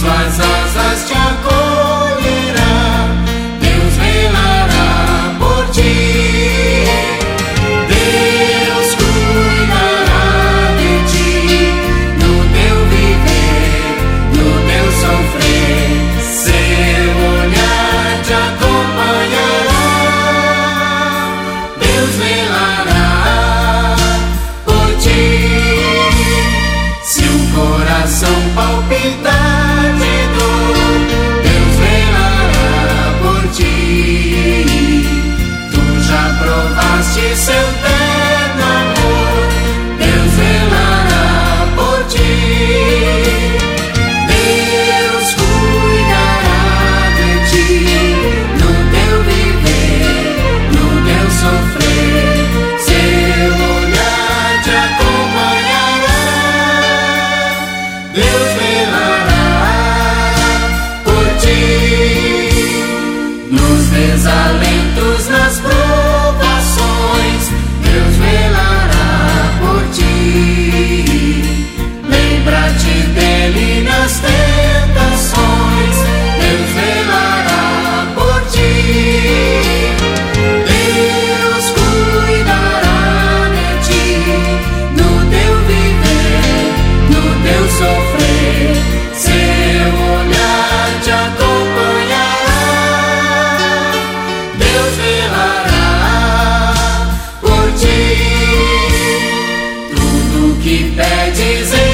suas asas te acolherá, Deus velará por ti. Deus cuidará de ti, no teu viver, no teu sofrer, seu olhar te acompanhará. Deus velará por ti. Se o coração palpitar de dor, Deus velará por ti. Tu já provaste seu terno amor, Deus velará por ti. Deus cuidará de ti, no teu viver, no teu sofrer, seu olhar te acompanhará. Deus velará por ti. Nos desalentos, nas provações, Deus velará por ti. Lembra-te dele nas tentações, Deus velará por ti. Deus cuidará de ti, no teu viver, no teu sofrer, seu olhar te acompanhará. Deus velará por ti. Tudo que pedes em